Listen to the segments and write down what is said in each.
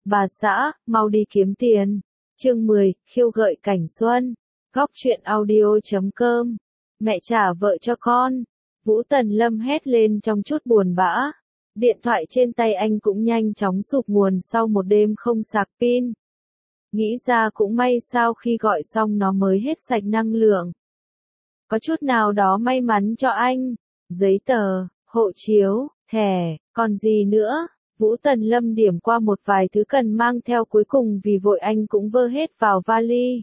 Bà xã, mau đi kiếm tiền. Chương 10, khiêu gợi cảnh xuân. Góc truyện audio.com. Mẹ trả vợ cho con. Vũ Tần Lâm hét lên trong chút buồn bã. Điện thoại trên tay anh cũng nhanh chóng sụp nguồn sau một đêm không sạc pin. Nghĩ ra cũng may sao khi gọi xong nó mới hết sạch năng lượng. Có chút nào đó may mắn cho anh. Giấy tờ, hộ chiếu, thẻ, còn gì nữa? Vũ Tần Lâm điểm qua một vài thứ cần mang theo cuối cùng vì vội anh cũng vơ hết vào vali.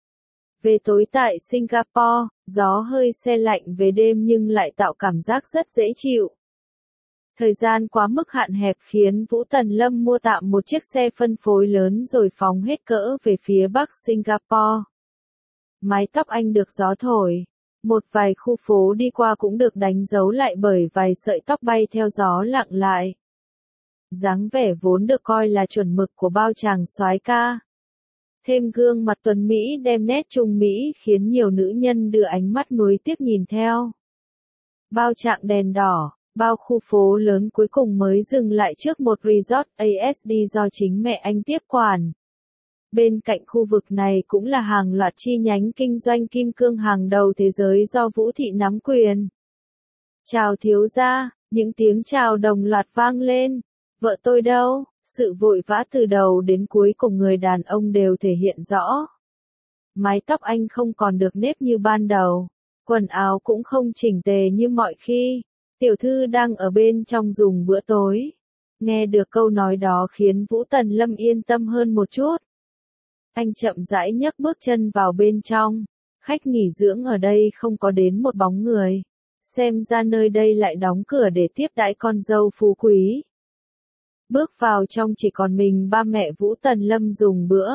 Về tối tại Singapore, gió hơi se lạnh về đêm nhưng lại tạo cảm giác rất dễ chịu. Thời gian quá mức hạn hẹp khiến Vũ Tần Lâm mua tạm một chiếc xe phân phối lớn rồi phóng hết cỡ về phía bắc Singapore. Mái tóc anh được gió thổi. Một vài khu phố đi qua cũng được đánh dấu lại bởi vài sợi tóc bay theo gió lặng lại. Dáng vẻ vốn được coi là chuẩn mực của bao chàng soái ca. Thêm gương mặt tuấn Mỹ đem nét trung Mỹ khiến nhiều nữ nhân đưa ánh mắt nuối tiếc nhìn theo. Bao chạm đèn đỏ, bao khu phố lớn cuối cùng mới dừng lại trước một resort ASD do chính mẹ anh tiếp quản. Bên cạnh khu vực này cũng là hàng loạt chi nhánh kinh doanh kim cương hàng đầu thế giới do Vũ Thị nắm quyền. Chào thiếu gia, những tiếng chào đồng loạt vang lên. Vợ tôi đâu? Sự vội vã từ đầu đến cuối của người đàn ông đều thể hiện rõ. Mái tóc anh không còn được nếp như ban đầu. Quần áo cũng không chỉnh tề như mọi khi. Tiểu thư đang ở bên trong dùng bữa tối. Nghe được câu nói đó khiến Vũ Tần Lâm yên tâm hơn một chút. Anh chậm rãi nhấc bước chân vào bên trong. Khách nghỉ dưỡng ở đây không có đến một bóng người. Xem ra nơi đây lại đóng cửa để tiếp đãi con dâu phú quý. Bước vào trong chỉ còn mình ba mẹ Vũ Tần Lâm dùng bữa.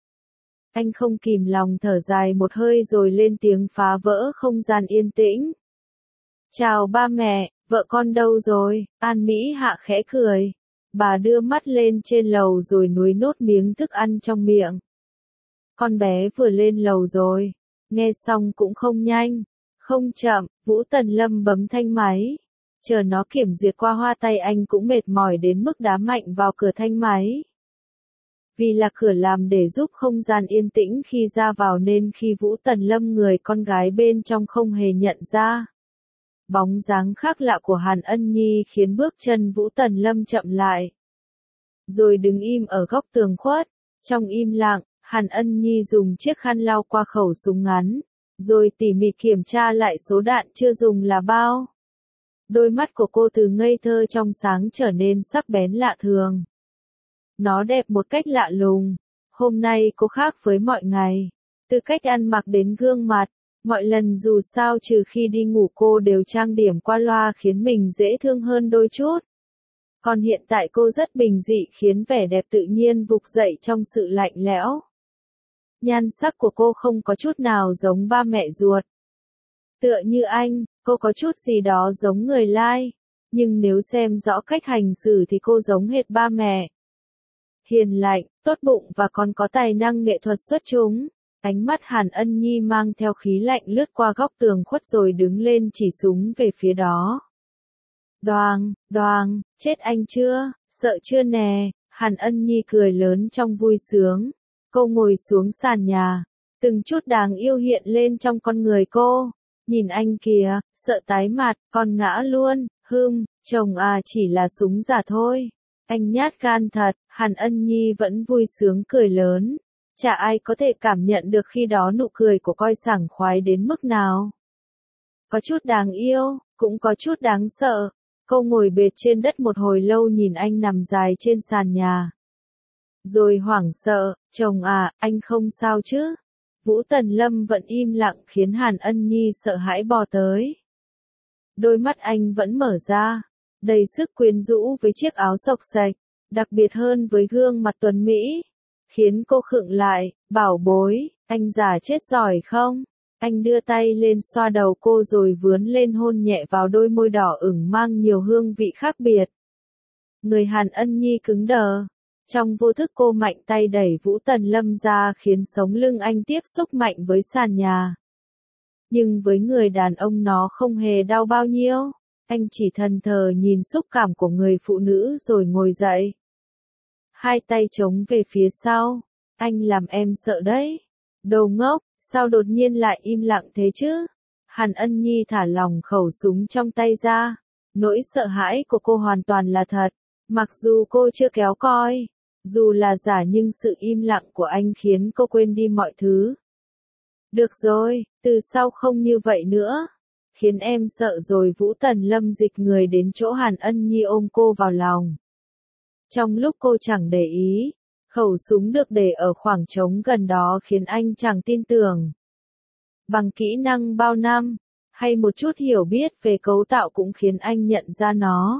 Anh không kìm lòng thở dài một hơi rồi lên tiếng phá vỡ không gian yên tĩnh. Chào ba mẹ, vợ con đâu rồi? An Mỹ Hạ khẽ cười. Bà đưa mắt lên trên lầu rồi nuốt nốt miếng thức ăn trong miệng. Con bé vừa lên lầu rồi. Nghe xong cũng không nhanh, không chậm, Vũ Tần Lâm bấm thanh máy. Chờ nó kiểm duyệt qua hoa tay anh cũng mệt mỏi đến mức đá mạnh vào cửa thanh máy. Vì là cửa làm để giúp không gian yên tĩnh khi ra vào nên khi Vũ Tần Lâm người con gái bên trong không hề nhận ra. Bóng dáng khác lạ của Hàn Ân Nhi khiến bước chân Vũ Tần Lâm chậm lại. Rồi đứng im ở góc tường khuất. Trong im lặng, Hàn Ân Nhi dùng chiếc khăn lau qua khẩu súng ngắn. Rồi tỉ mỉ kiểm tra lại số đạn chưa dùng là bao. Đôi mắt của cô từ ngây thơ trong sáng trở nên sắc bén lạ thường. Nó đẹp một cách lạ lùng. Hôm nay cô khác với mọi ngày. Từ cách ăn mặc đến gương mặt. Mọi lần dù sao trừ khi đi ngủ cô đều trang điểm qua loa khiến mình dễ thương hơn đôi chút. Còn hiện tại cô rất bình dị khiến vẻ đẹp tự nhiên vụt dậy trong sự lạnh lẽo. Nhan sắc của cô không có chút nào giống ba mẹ ruột. Tựa như anh, cô có chút gì đó giống người Lai. Nhưng nếu xem rõ cách hành xử thì cô giống hệt ba mẹ. Hiền lành, tốt bụng và còn có tài năng nghệ thuật xuất chúng. Ánh mắt Hàn Ân Nhi mang theo khí lạnh lướt qua góc tường khuất rồi đứng lên chỉ súng về phía đó. Đoàng, đoàng, chết anh chưa, sợ chưa nè, Hàn Ân Nhi cười lớn trong vui sướng. Cô ngồi xuống sàn nhà, từng chút đáng yêu hiện lên trong con người cô. Nhìn anh kìa, sợ tái mặt, còn ngã luôn, chồng à chỉ là súng giả thôi. Anh nhát gan thật, Hàn Ân Nhi vẫn vui sướng cười lớn. Chả ai có thể cảm nhận được khi đó nụ cười của coi sảng khoái đến mức nào. Có chút đáng yêu, cũng có chút đáng sợ. Cô ngồi bệt trên đất một hồi lâu nhìn anh nằm dài trên sàn nhà. Rồi hoảng sợ, chồng à, anh không sao chứ? Vũ Tần Lâm vẫn im lặng khiến Hàn Ân Nhi sợ hãi bò tới. Đôi mắt anh vẫn mở ra, đầy sức quyến rũ với chiếc áo xộc xệch, đặc biệt hơn với gương mặt tuấn Mỹ. Khiến cô khựng lại, bảo bối, anh già chết giỏi không? Anh đưa tay lên xoa đầu cô rồi vướn lên hôn nhẹ vào đôi môi đỏ ửng mang nhiều hương vị khác biệt. Người Hàn Ân Nhi cứng đờ. Trong vô thức cô mạnh tay đẩy Vũ Tần Lâm ra khiến sống lưng anh tiếp xúc mạnh với sàn nhà. Nhưng với người đàn ông nó không hề đau bao nhiêu. Anh chỉ thẫn thờ nhìn xúc cảm của người phụ nữ rồi ngồi dậy. hai tay chống về phía sau. Anh làm em sợ đấy. Đồ ngốc, sao đột nhiên lại im lặng thế chứ? Hàn Ân Nhi thả lỏng khẩu súng trong tay ra. Nỗi sợ hãi của cô hoàn toàn là thật. Mặc dù cô chưa kéo coi. Dù là giả nhưng sự im lặng của anh khiến cô quên đi mọi thứ. Được rồi, từ sau không như vậy nữa. Khiến em sợ rồi. Vũ Tần Lâm dịch người đến chỗ Hàn Ân Nhi ôm cô vào lòng. Trong lúc cô chẳng để ý, khẩu súng được để ở khoảng trống gần đó khiến anh chẳng tin tưởng. Bằng kỹ năng bao năm, hay một chút hiểu biết về cấu tạo cũng khiến anh nhận ra nó.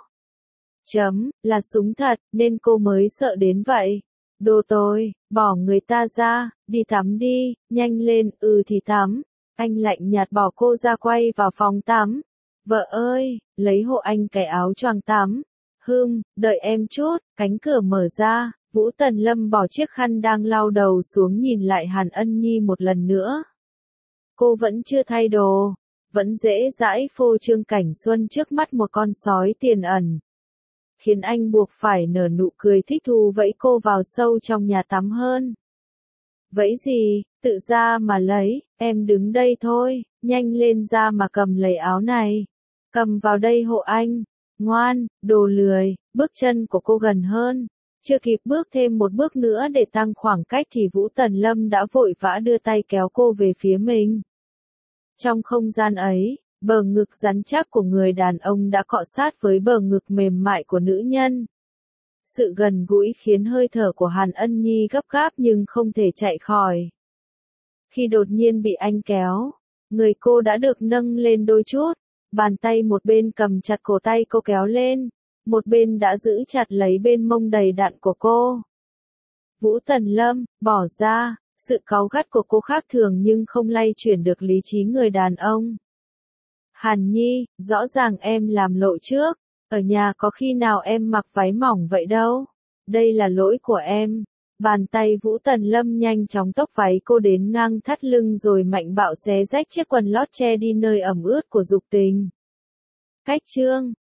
Là súng thật, nên cô mới sợ đến vậy. Đồ tồi, bỏ người ta ra, đi tắm đi, nhanh lên, thì tắm. Anh lạnh nhạt bỏ cô ra quay vào phòng tắm. Vợ ơi, lấy hộ anh cái áo choàng tắm. Đợi em chút, cánh cửa mở ra, Vũ Tần Lâm bỏ chiếc khăn đang lau đầu xuống nhìn lại Hàn Ân Nhi một lần nữa. Cô vẫn chưa thay đồ, vẫn dễ dãi phô trương cảnh xuân trước mắt một con sói tiềm ẩn. Khiến anh buộc phải nở nụ cười thích thú vẫy cô vào sâu trong nhà tắm hơn. Vẫy gì, tự ra mà lấy, em đứng đây thôi, nhanh lên ra mà cầm lấy áo này. Cầm vào đây hộ anh. Ngoan, đồ lười, bước chân của cô gần hơn. Chưa kịp bước thêm một bước nữa để tăng khoảng cách thì Vũ Tần Lâm đã vội vã đưa tay kéo cô về phía mình. Trong không gian ấy, bờ ngực rắn chắc của người đàn ông đã cọ sát với bờ ngực mềm mại của nữ nhân. Sự gần gũi khiến hơi thở của Hàn Ân Nhi gấp gáp nhưng không thể chạy khỏi. Khi đột nhiên bị anh kéo, người cô đã được nâng lên đôi chút. Bàn tay một bên cầm chặt cổ tay cô kéo lên, một bên đã giữ chặt lấy bên mông đầy đặn của cô. Vũ Tần Lâm, bỏ ra, sự cáu gắt của cô khác thường nhưng không lay chuyển được lý trí người đàn ông. Hàn Nhi, rõ ràng em làm lộ trước, ở nhà có khi nào em mặc váy mỏng vậy đâu, đây là lỗi của em. Bàn tay Vũ Tần Lâm nhanh chóng tóc váy cô đến ngang thắt lưng rồi mạnh bạo xé rách chiếc quần lót che đi nơi ẩm ướt của dục tình. Cách chương